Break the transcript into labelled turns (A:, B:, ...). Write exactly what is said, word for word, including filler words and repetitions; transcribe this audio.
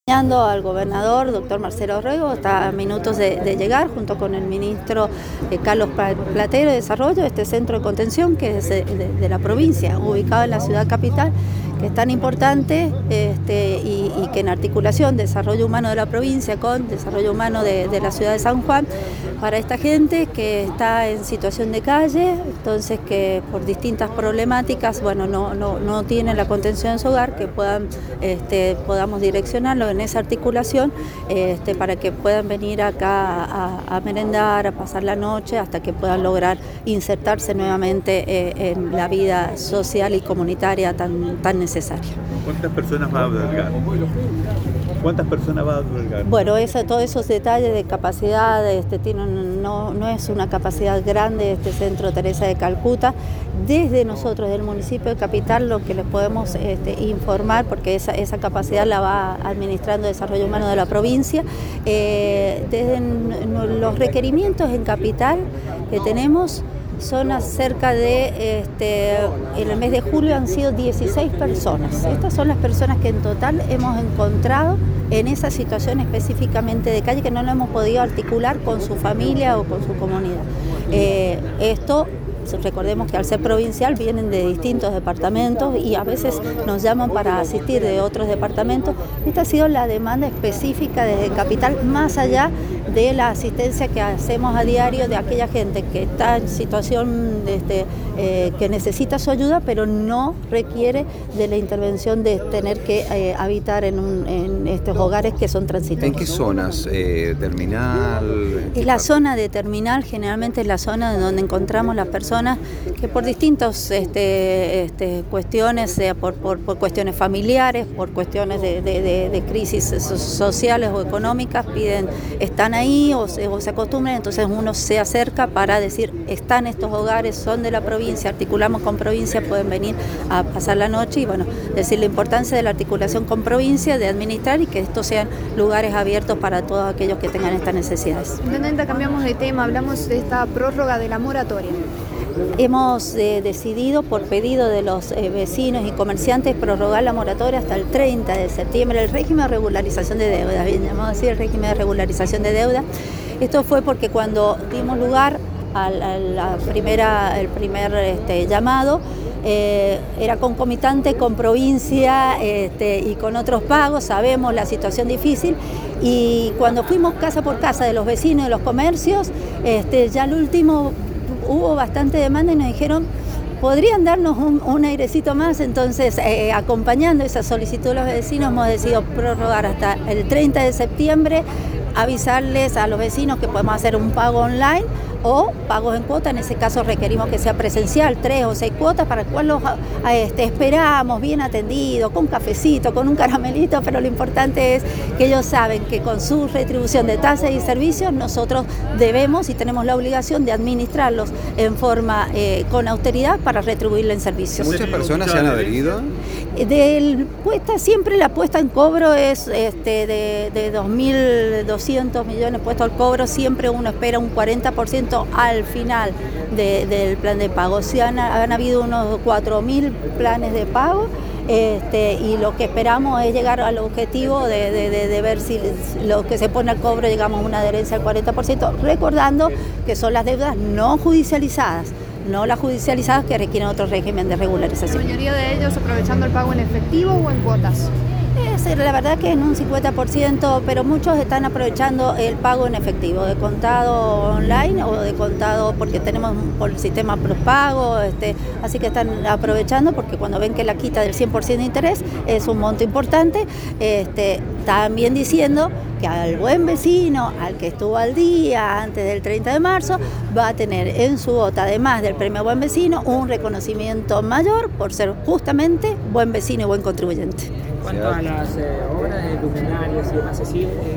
A: Al gobernador, doctor Marcelo Rego, está a minutos de, de llegar junto con el ministro eh, Carlos Platero de Desarrollo, este centro de contención que es de, de, de la provincia, ubicado en la ciudad capital, que es tan importante este, y, y que en articulación desarrollo humano de la provincia con desarrollo humano de, de la ciudad de San Juan, para esta gente que está en situación de calle, entonces que por distintas problemáticas, bueno, no, no, no tienen la contención en su hogar, que puedan, este, podamos direccionarlo en esa articulación este, para que puedan venir acá a, a merendar, a pasar la noche, hasta que puedan lograr insertarse nuevamente eh, en la vida social y comunitaria tan, tan necesaria.
B: ¿Cuántas personas va a albergar? ¿Cuántas personas va a albergar?
A: Bueno, eso, todos esos detalles de capacidad, este, tiene un, no, no es una capacidad grande este Centro Teresa de Calcuta. Desde nosotros, del municipio de Capital, lo que les podemos este, informar, porque esa, esa capacidad la va administrando Desarrollo Humano de la provincia, eh, desde los requerimientos en Capital que tenemos, son acerca de, este, en el mes de julio han sido dieciséis personas. Estas son las personas que en total hemos encontrado en esa situación específicamente de calle, que no lo hemos podido articular con su familia o con su comunidad. Eh, esto, recordemos que al ser provincial vienen de distintos departamentos y a veces nos llaman para asistir de otros departamentos. Esta ha sido la demanda específica desde Capital, más allá de la asistencia que hacemos a diario de aquella gente que está en situación este, eh, que necesita su ayuda, pero no requiere de la intervención de tener que eh, habitar en, un, en estos hogares que son transitorios.
C: ¿En qué zonas? Eh, ¿Terminal?
A: Es la zona de terminal, generalmente es la zona donde encontramos las personas que por distintas este, este, cuestiones, sea por, por, por cuestiones familiares, por cuestiones de, de, de, de crisis sociales o económicas, piden, están ahí o se, o se acostumbran, entonces uno se acerca para decir, están estos hogares, son de la provincia, articulamos con provincia, pueden venir a pasar la noche y bueno, decir la importancia de la articulación con provincia, de administrar y que estos sean lugares abiertos para todos aquellos que tengan estas necesidades.
D: Intendenta, cambiamos de tema, hablamos de esta prórroga de la moratoria.
A: Hemos eh, decidido, por pedido de los eh, vecinos y comerciantes, prorrogar la moratoria hasta el treinta de septiembre, el régimen de regularización de deuda, bien llamado así, el régimen de regularización de deuda. Esto fue porque cuando dimos lugar a la, a la primera, el primer este, llamado, Eh, era concomitante con provincia este, y con otros pagos, sabemos la situación difícil, y cuando fuimos casa por casa de los vecinos y de los comercios, este, ya al último hubo bastante demanda y nos dijeron, ¿podrían darnos un, un airecito más? Entonces, eh, acompañando esa solicitud de los vecinos, hemos decidido prorrogar hasta el treinta de septiembre, avisarles a los vecinos que podemos hacer un pago online o pagos en cuota. En ese caso requerimos que sea presencial, tres o seis cuotas, para el cual los este, esperamos bien atendidos, con cafecito, con un caramelito, pero lo importante es que ellos saben que con su retribución de tasas y servicios nosotros debemos y tenemos la obligación de administrarlos en forma eh, con austeridad para retribuirlo en servicios.
C: ¿Muchas personas se han adherido?
A: Del, puesta, siempre la puesta en cobro es este, de, de dos mil doscientos millones puesto al cobro, siempre uno espera un cuarenta por ciento al final de, del plan de pago. Si han, han habido unos cuatro mil planes de pago, este, y lo que esperamos es llegar al objetivo de, de, de, de ver si lo que se pone al cobro llegamos a una adherencia al cuarenta por ciento, recordando que son las deudas no judicializadas, no las judicializadas que requieren otro régimen de regularización.
D: ¿La mayoría de ellos aprovechando el pago en efectivo o en cuotas?
A: Es, la verdad que en un cincuenta por ciento, pero muchos están aprovechando el pago en efectivo, de contado online o de contado porque tenemos por el sistema postpago, este, así que están aprovechando porque cuando ven que la quita del cien por ciento de interés es un monto importante, este, también diciendo que al buen vecino, al que estuvo al día antes del treinta de marzo, va a tener en su bota, además del premio Buen Vecino, un reconocimiento mayor por ser justamente buen vecino y buen contribuyente.
E: En cuanto a las eh, obras de luminarias y demás, así,